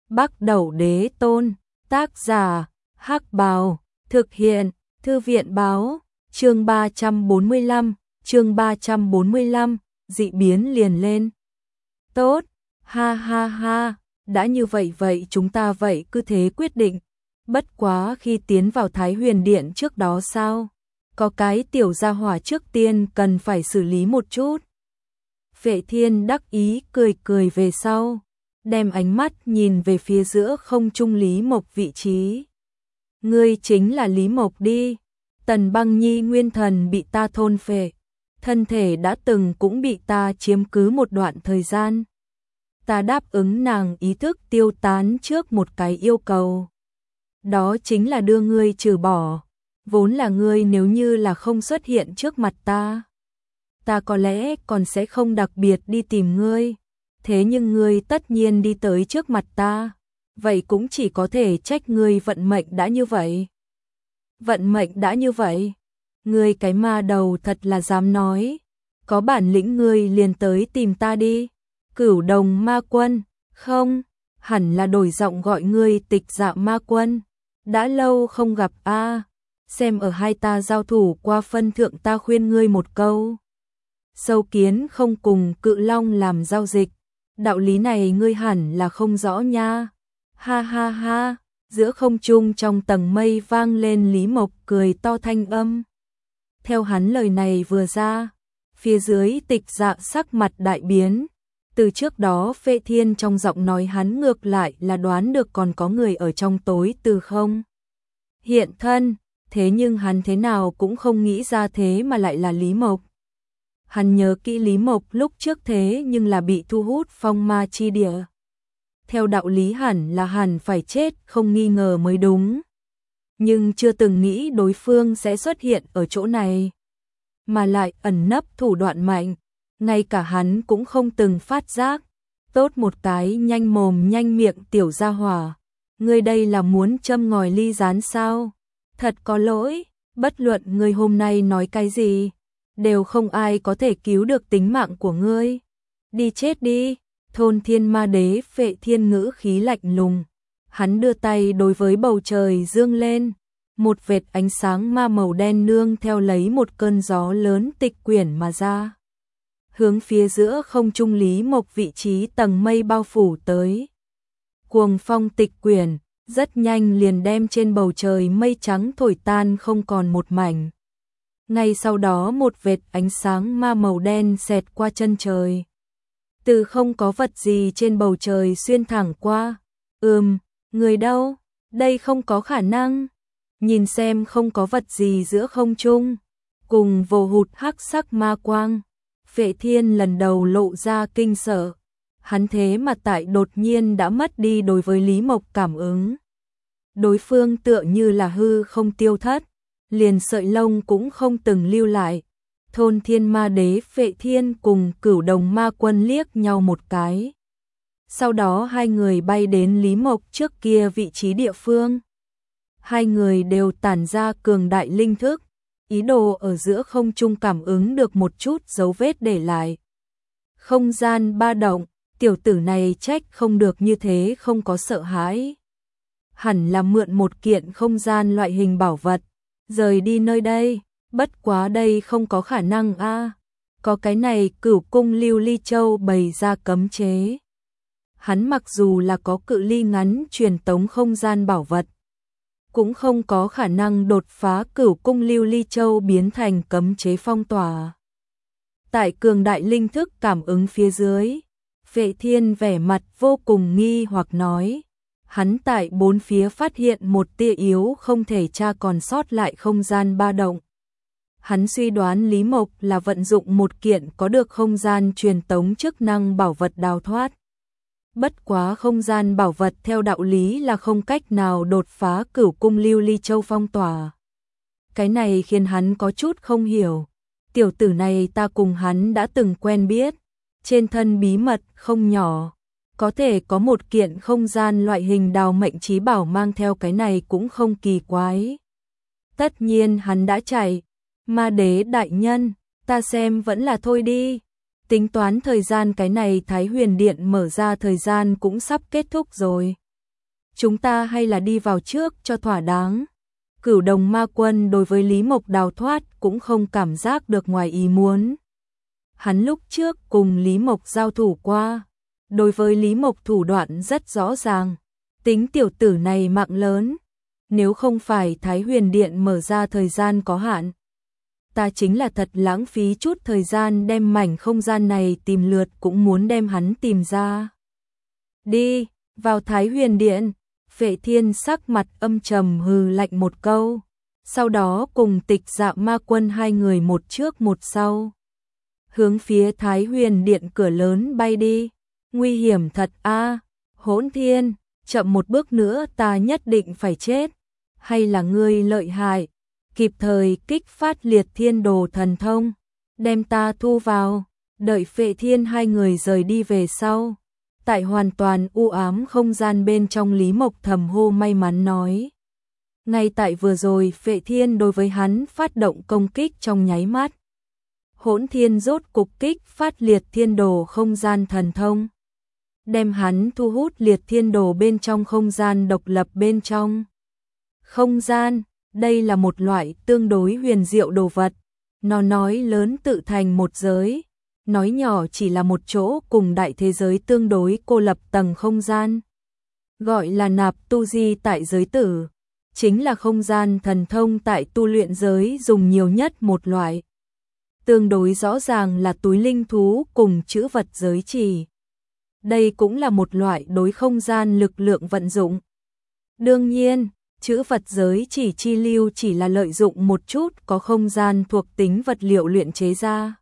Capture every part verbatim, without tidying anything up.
Bắc Đẩu Đế Tôn, tác giả, Hắc Bào, thực hiện, Thư viện báo, chương ba trăm bốn mươi lăm, chương ba trăm bốn mươi lăm, dị biến liền lên. Tốt, ha ha ha, đã như vậy vậy chúng ta vậy cứ thế quyết định. Bất quá khi tiến vào Thái Huyền Điện trước đó sao? Có cái tiểu gia hỏa trước tiên cần phải xử lý một chút. Vệ Thiên đắc ý cười cười về sau, đem ánh mắt nhìn về phía giữa không trung Lý Mộc vị trí. Ngươi chính là Lý Mộc đi. Tần Băng Nhi nguyên thần bị ta thôn phệ, thân thể đã từng cũng bị ta chiếm cứ một đoạn thời gian. Ta đáp ứng nàng ý thức tiêu tán trước một cái yêu cầu. Đó chính là đưa ngươi trừ bỏ. Vốn là ngươi nếu như là không xuất hiện trước mặt ta, ta có lẽ còn sẽ không đặc biệt đi tìm ngươi. Thế nhưng ngươi tất nhiên đi tới trước mặt ta, vậy cũng chỉ có thể trách ngươi vận mệnh đã như vậy. Vận mệnh đã như vậy? Ngươi cái ma đầu thật là dám nói. Có bản lĩnh ngươi liền tới tìm ta đi. Cửu Đồng Ma Quân, không, hẳn là đổi giọng gọi ngươi Tịch Dạ Ma Quân. Đã lâu không gặp a, xem ở hai ta giao thủ qua phân thượng ta khuyên ngươi một câu. Sâu kiến không cùng cự long làm giao dịch, đạo lý này ngươi hẳn là không rõ nha. Ha ha ha, giữa không trung trong tầng mây vang lên Lý Mộc cười to thanh âm. Theo hắn lời này vừa ra, phía dưới Tịch Dạ sắc mặt đại biến. Từ trước đó Vệ Thiên trong giọng nói hắn ngược lại là đoán được còn có người ở trong tối từ không hiện thân, thế nhưng hắn thế nào cũng không nghĩ ra thế mà lại là Lý Mộc. Hắn nhớ kỹ Lý Mộc lúc trước thế nhưng là bị thu hút phong ma chi địa. Theo đạo lý hẳn là hẳn phải chết không nghi ngờ mới đúng. Nhưng chưa từng nghĩ đối phương sẽ xuất hiện ở chỗ này. Mà lại ẩn nấp thủ đoạn mạnh, ngay cả hắn cũng không từng phát giác. Tốt một cái nhanh mồm nhanh miệng tiểu gia hỏa. Ngươi đây là muốn châm ngòi ly rán sao? Thật có lỗi, bất luận ngươi hôm nay nói cái gì, đều không ai có thể cứu được tính mạng của ngươi. Đi chết đi. Thôn Thiên Ma Đế Vệ Thiên ngữ khí lạnh lùng. Hắn đưa tay đối với bầu trời dương lên. Một vệt ánh sáng ma màu đen nương theo lấy một cơn gió lớn tịch quyển mà ra. Hướng phía giữa không trung Lý Mộc vị trí tầng mây bao phủ tới. Cuồng phong tịch quyển, rất nhanh liền đem trên bầu trời mây trắng thổi tan không còn một mảnh. Ngay sau đó một vệt ánh sáng ma màu đen xẹt qua chân trời. Từ không có vật gì trên bầu trời xuyên thẳng qua. Ừm, người đâu? Đây không có khả năng. Nhìn xem không có vật gì giữa không trung. Cùng vồ hụt hắc sắc ma quang. Vệ Thiên lần đầu lộ ra kinh sợ. Hắn thế mà tại đột nhiên đã mất đi đối với Lý Mộc cảm ứng. Đối phương tựa như là hư không tiêu thất. Liền sợi lông cũng không từng lưu lại. Thôn Thiên Ma Đế Vệ Thiên cùng Cửu Đồng Ma Quân liếc nhau một cái. Sau đó hai người bay đến Lý Mộc trước kia vị trí địa phương. Hai người đều tản ra cường đại linh thức, ý đồ ở giữa không trung cảm ứng được một chút dấu vết để lại. Không gian ba động, tiểu tử này trách không được như thế không có sợ hãi. Hẳn là mượn một kiện không gian loại hình bảo vật, rời đi nơi đây. Bất quá đây không có khả năng a, à. Có cái này Cửu Cung Lưu Ly Châu bày ra cấm chế. Hắn mặc dù là có cự ly ngắn truyền tống không gian bảo vật, cũng không có khả năng đột phá Cửu Cung Lưu Ly Châu biến thành cấm chế phong tỏa. Tại cường đại linh thức cảm ứng phía dưới, Vệ Thiên vẻ mặt vô cùng nghi hoặc nói. Hắn tại bốn phía phát hiện một tia yếu không thể tra còn sót lại không gian ba động. Hắn suy đoán Lý Mộc là vận dụng một kiện có được không gian truyền tống chức năng bảo vật đào thoát. Bất quá không gian bảo vật theo đạo lý là không cách nào đột phá Cửu Cung Lưu Ly Châu phong tỏa. Cái này khiến hắn có chút không hiểu. Tiểu tử này ta cùng hắn đã từng quen biết. Trên thân bí mật không nhỏ. Có thể có một kiện không gian loại hình đào mệnh chí bảo mang theo cái này cũng không kỳ quái. Tất nhiên hắn đã chạy. Ma Đế đại nhân, ta xem vẫn là thôi đi. Tính toán thời gian cái này Thái Huyền Điện mở ra thời gian cũng sắp kết thúc rồi. chúng ta hay là đi vào trước cho thỏa đáng. Cửu Đồng Ma Quân đối với Lý Mộc đào thoát cũng không cảm giác được ngoài ý muốn. Hắn lúc trước cùng Lý Mộc giao thủ qua, đối với Lý Mộc thủ đoạn rất rõ ràng, tính tiểu tử này mạng lớn, nếu không phải Thái Huyền Điện mở ra thời gian có hạn, ta chính là thật lãng phí chút thời gian đem mảnh không gian này tìm lượt cũng muốn đem hắn tìm ra. Đi, vào Thái Huyền Điện. Phệ Thiên sắc mặt âm trầm hừ lạnh một câu, sau đó cùng Tịch Dạ Ma Quân hai người một trước một sau, hướng phía Thái Huyền Điện cửa lớn bay đi. Nguy hiểm thật a, Hỗn Thiên, chậm một bước nữa ta nhất định phải chết, hay là ngươi lợi hại, kịp thời kích phát Liệt Thiên Đồ thần thông, đem ta thu vào. Đợi Phệ Thiên hai người rời đi về sau, tại hoàn toàn u ám không gian bên trong, Lý Mộc thầm hô may mắn nói. Ngay tại vừa rồi Phệ Thiên đối với hắn phát động công kích trong nháy mắt, Hỗn Thiên rốt cục kích phát Liệt Thiên Đồ không gian thần thông, đem hắn thu hút Liệt Thiên Đồ bên trong không gian độc lập bên trong. Không gian, đây là một loại tương đối huyền diệu đồ vật, nó nói lớn tự thành một giới, nói nhỏ chỉ là một chỗ cùng đại thế giới tương đối cô lập tầng không gian. Gọi là nạp tu di tại giới tử, chính là không gian thần thông tại tu luyện giới dùng nhiều nhất một loại. Tương đối rõ ràng là túi linh thú cùng chữ vật giới chỉ. Đây cũng là một loại đối không gian lực lượng vận dụng. Đương nhiên, chữ vật giới chỉ chi lưu chỉ là lợi dụng một chút có không gian thuộc tính vật liệu luyện chế ra.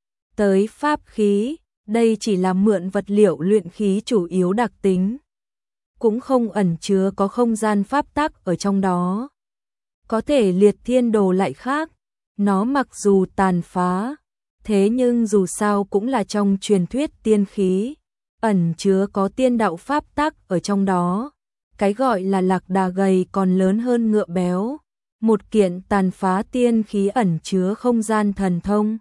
Tới pháp khí, đây chỉ là mượn vật liệu luyện khí chủ yếu đặc tính, cũng không ẩn chứa có không gian pháp tắc ở trong đó. Có thể Liệt Thiên Đồ lại khác, nó mặc dù tàn phá, thế nhưng dù sao cũng là trong truyền thuyết tiên khí, ẩn chứa có tiên đạo pháp tắc ở trong đó. Cái gọi là lạc đà gầy còn lớn hơn ngựa béo, một kiện tàn phá tiên khí ẩn chứa không gian thần thông,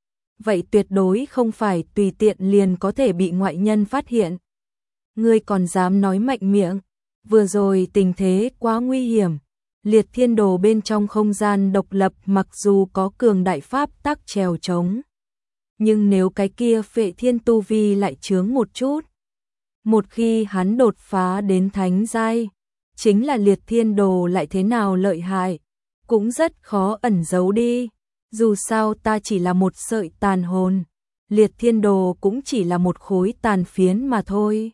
vậy tuyệt đối không phải tùy tiện liền có thể bị ngoại nhân phát hiện. Ngươi còn dám nói mạnh miệng, vừa rồi tình thế quá nguy hiểm, Liệt Thiên Đồ bên trong không gian độc lập mặc dù có cường đại pháp tắc trèo trống, nhưng nếu cái kia Phệ Thiên tu vi lại chướng một chút, một khi hắn đột phá đến thánh giai, chính là Liệt Thiên Đồ lại thế nào lợi hại, cũng rất khó ẩn giấu đi. Dù sao ta chỉ là một sợi tàn hồn, Liệt Thiên Đồ cũng chỉ là một khối tàn phiến mà thôi.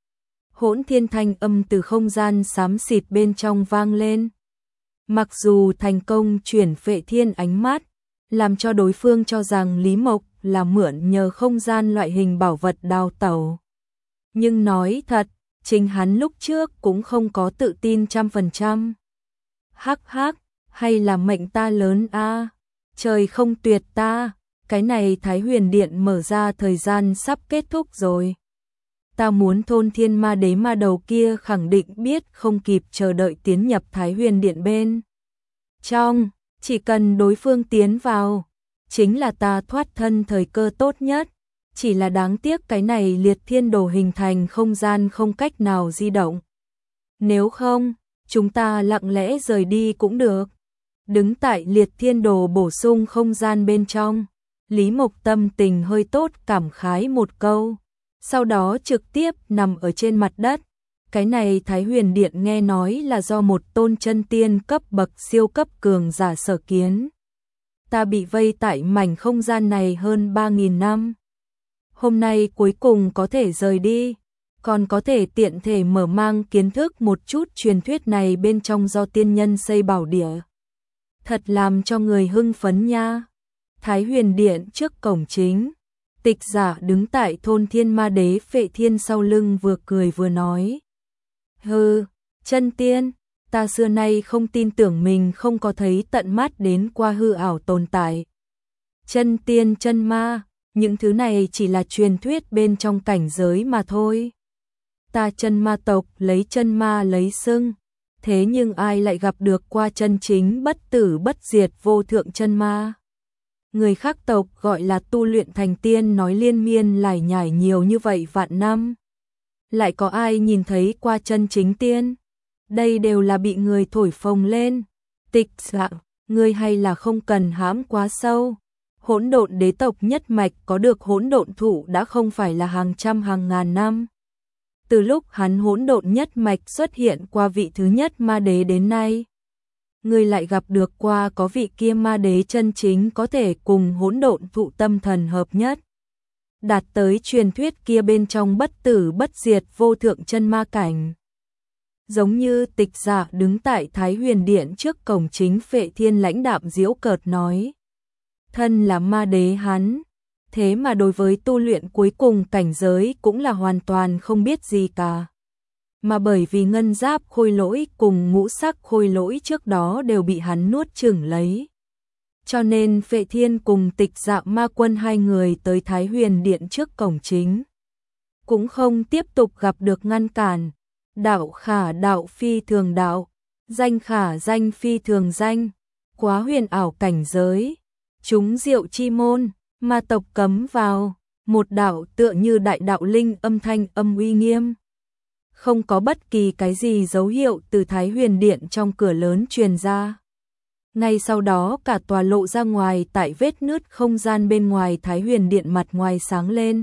Hỗn Thiên thanh âm từ không gian xám xịt bên trong vang lên. Mặc dù thành công chuyển Phệ Thiên ánh mắt, làm cho đối phương cho rằng Lý Mộc là mượn nhờ không gian loại hình bảo vật đào tẩu. Nhưng nói thật, chính hắn lúc trước cũng không có tự tin trăm phần trăm. Hắc hắc, hay là mệnh ta lớn a, trời không tuyệt ta, cái này Thái Huyền Điện mở ra thời gian sắp kết thúc rồi. Ta muốn thôn thiên ma đế ma đầu kia khẳng định biết không kịp chờ đợi tiến nhập Thái Huyền Điện bên trong, chỉ cần đối phương tiến vào, chính là ta thoát thân thời cơ tốt nhất. Chỉ là đáng tiếc cái này Liệt Thiên Đồ hình thành không gian không cách nào di động. Nếu không, chúng ta lặng lẽ rời đi cũng được. Đứng tại Liệt Thiên Đồ bổ sung không gian bên trong, Lý Mộc tâm tình hơi tốt cảm khái một câu, sau đó trực tiếp nằm ở trên mặt đất. Cái này Thái Huyền Điện nghe nói là do một tôn chân tiên cấp bậc siêu cấp cường giả sở kiến. Ta bị vây tại mảnh không gian này hơn ba nghìn năm. Hôm nay cuối cùng có thể rời đi, còn có thể tiện thể mở mang kiến thức một chút truyền thuyết này bên trong do tiên nhân xây bảo địa. Thật làm cho người hưng phấn nha. Thái Huyền Điện trước cổng chính, Tịch Giả đứng tại thôn thiên ma đế Phệ Thiên sau lưng vừa cười vừa nói. Hừ, chân tiên, ta xưa nay không tin tưởng mình không có thấy tận mắt đến qua hư ảo tồn tại. Chân tiên chân ma, những thứ này chỉ là truyền thuyết bên trong cảnh giới mà thôi. Ta chân ma tộc lấy chân ma lấy xưng, thế nhưng ai lại gặp được qua chân chính bất tử bất diệt vô thượng chân ma. Người khác tộc gọi là tu luyện thành tiên nói liên miên lải nhải nhiều như vậy vạn năm. Lại có ai nhìn thấy qua chân chính tiên? Đây đều là bị người thổi phồng lên. Tịch Dạ, ngươi hay là không cần hãm quá sâu. Hỗn độn đế tộc nhất mạch có được hỗn độn thụ đã không phải là hàng trăm hàng ngàn năm. Từ lúc hắn hỗn độn nhất mạch xuất hiện qua vị thứ nhất ma đế đến nay, ngươi lại gặp được qua có vị kia ma đế chân chính có thể cùng hỗn độn thụ tâm thần hợp nhất, đạt tới truyền thuyết kia bên trong bất tử bất diệt vô thượng chân ma cảnh. Giống như Tịch Dạ đứng tại Thái Huyền Điện trước cổng chính, Phệ Thiên lãnh đạm giễu cợt nói. Thân là ma đế hắn, thế mà đối với tu luyện cuối cùng cảnh giới cũng là hoàn toàn không biết gì cả. Mà bởi vì ngân giáp khôi lỗi cùng ngũ sắc khôi lỗi trước đó đều bị hắn nuốt chửng lấy. Cho nên Phệ Thiên cùng Tịch Dạ ma quân hai người tới Thái Huyền Điện trước cổng chính, cũng không tiếp tục gặp được ngăn cản. Đạo khả đạo phi thường đạo, danh khả danh phi thường danh, quá huyền ảo cảnh giới, chúng diệu chi môn, ma tộc cấm vào, một đạo tựa như đại đạo linh âm thanh âm uy nghiêm. Không có bất kỳ cái gì dấu hiệu từ Thái Huyền Điện trong cửa lớn truyền ra. Ngay sau đó cả tòa lộ ra ngoài, tại vết nứt không gian bên ngoài Thái Huyền Điện mặt ngoài sáng lên.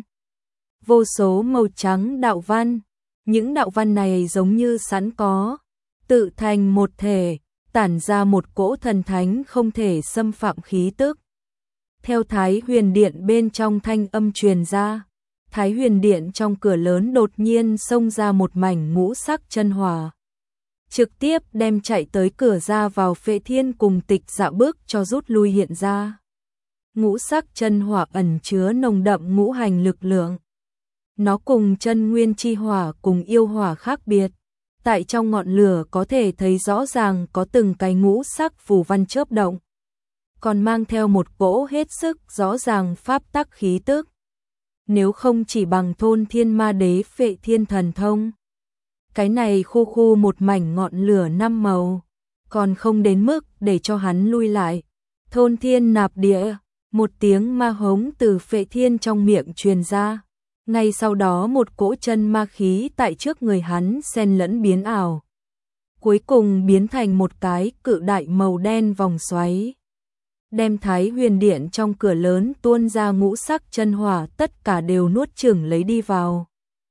Vô số màu trắng đạo văn. Những đạo văn này giống như sẵn có, tự thành một thể, tản ra một cỗ thần thánh không thể xâm phạm khí tức. Theo Thái Huyền Điện bên trong thanh âm truyền ra, Thái Huyền Điện trong cửa lớn đột nhiên xông ra một mảnh ngũ sắc chân hỏa, trực tiếp đem chạy tới cửa ra vào Phệ Thiên cùng Tịch Dạ bước cho rút lui hiện ra. Ngũ sắc chân hỏa ẩn chứa nồng đậm ngũ hành lực lượng. Nó cùng chân nguyên chi hỏa cùng yêu hỏa khác biệt, tại trong ngọn lửa có thể thấy rõ ràng có từng cái ngũ sắc phù văn chớp động, còn mang theo một cỗ hết sức rõ ràng pháp tắc khí tức. Nếu không chỉ bằng thôn thiên ma đế Phệ Thiên thần thông, cái này khu khu một mảnh ngọn lửa năm màu, còn không đến mức để cho hắn lui lại. Thôn thiên nạp địa, một tiếng ma hống từ Phệ Thiên trong miệng truyền ra. Ngay sau đó một cỗ chân ma khí tại trước người hắn xen lẫn biến ảo, cuối cùng biến thành một cái cự đại màu đen vòng xoáy, đem Thái Huyền Điện trong cửa lớn tuôn ra ngũ sắc chân hỏa tất cả đều nuốt chửng lấy đi vào.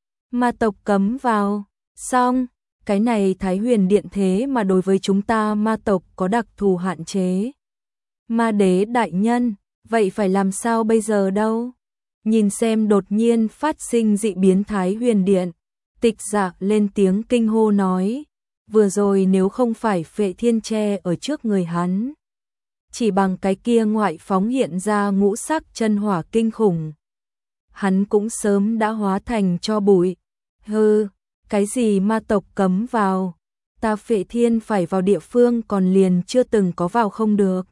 Ma tộc cấm vào, xong, cái này Thái Huyền Điện thế mà đối với chúng ta ma tộc có đặc thù hạn chế. Ma đế đại nhân, vậy phải làm sao bây giờ đâu? Nhìn xem đột nhiên phát sinh dị biến Thái Huyền Điện, Tịch Dạ lên tiếng kinh hô nói, vừa rồi nếu không phải Phệ Thiên che ở trước người hắn, chỉ bằng cái kia ngoại phóng hiện ra ngũ sắc chân hỏa kinh khủng, hắn cũng sớm đã hóa thành tro bụi. Hừ, cái gì ma tộc cấm vào, ta Phệ Thiên phải vào địa phương còn liền chưa từng có vào không được.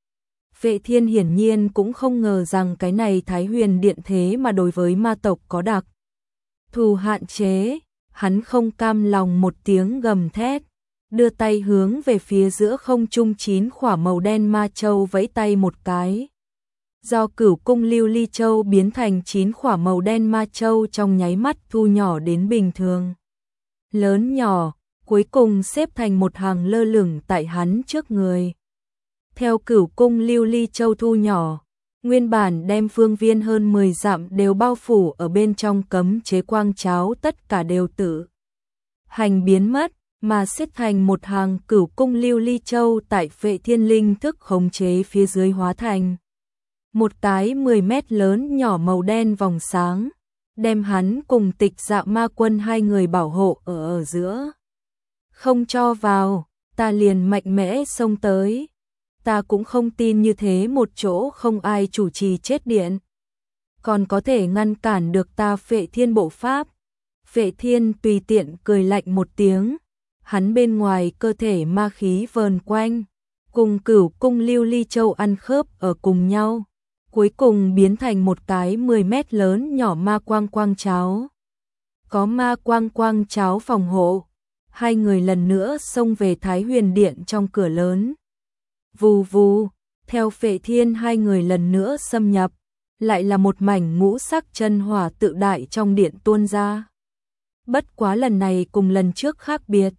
Phệ Thiên hiển nhiên cũng không ngờ rằng cái này Thái Huyền Điện thế mà đối với ma tộc có đặc thù hạn chế, hắn không cam lòng một tiếng gầm thét, đưa tay hướng về phía giữa không trung chín khỏa màu đen ma châu vẫy tay một cái. Do Cửu Cung Lưu Ly Châu biến thành chín khỏa màu đen ma châu trong nháy mắt thu nhỏ đến bình thường. Lớn nhỏ, cuối cùng xếp thành một hàng lơ lửng tại hắn trước người. Theo Cửu Cung Lưu Ly Châu thu nhỏ, nguyên bản đem phương viên hơn mười dặm đều bao phủ ở bên trong cấm chế quang cháo tất cả đều tự hành biến mất, mà xếp thành một hàng Cửu Cung Lưu Ly Châu tại Phệ Thiên linh thức khống chế phía dưới hóa thành một cái mười mét lớn nhỏ màu đen vòng sáng, đem hắn cùng Tịch Dạ ma quân hai người bảo hộ ở ở giữa. Không cho vào, ta liền mạnh mẽ xông tới. Ta cũng không tin như thế một chỗ không ai chủ trì chết điện, còn có thể ngăn cản được ta Phệ Thiên bộ pháp. Phệ Thiên tùy tiện cười lạnh một tiếng, hắn bên ngoài cơ thể ma khí vờn quanh, cùng Cửu Cung Lưu Ly Châu ăn khớp ở cùng nhau, cuối cùng biến thành một cái mười mét lớn nhỏ ma quang quang cháo. Có ma quang quang cháo phòng hộ, hai người lần nữa xông về Thái Huyền Điện trong cửa lớn. Vù vù, theo Phệ Thiên hai người lần nữa xâm nhập, lại là một mảnh ngũ sắc chân hỏa tự đại trong điện tuôn ra. Bất quá lần này cùng lần trước khác biệt,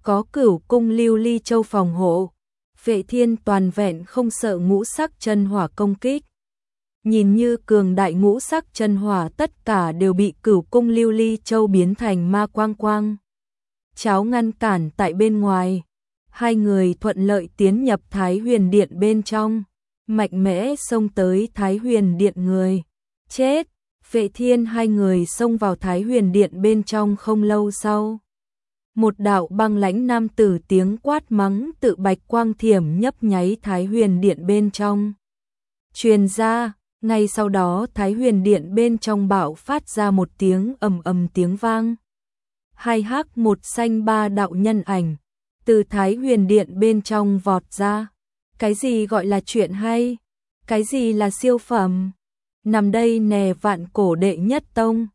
có Cửu cung Lưu Ly Châu phòng hộ, Vệ Thiên toàn vẹn không sợ ngũ sắc chân hỏa công kích. Nhìn như cường đại ngũ sắc chân hỏa tất cả đều bị Cửu cung Lưu Ly Châu biến thành ma quang quang. Cháo ngăn cản tại bên ngoài. Hai người thuận lợi tiến nhập Thái Huyền Điện bên trong, mạnh mẽ xông tới Thái Huyền Điện người. Chết! Vệ Thiên hai người xông vào Thái Huyền Điện bên trong không lâu sau. Một đạo băng lãnh nam tử tiếng quát mắng tự bạch quang thiểm nhấp nháy Thái Huyền Điện bên trong. Truyền ra, ngay sau đó Thái Huyền Điện bên trong bạo phát ra một tiếng ầm ầm tiếng vang. Hai hắc một xanh ba đạo nhân ảnh từ Thái Huyền Điện bên trong vọt ra. Cái gì gọi là chuyện hay? Cái gì là siêu phẩm? Nằm đây nè, vạn cổ đệ nhất tông.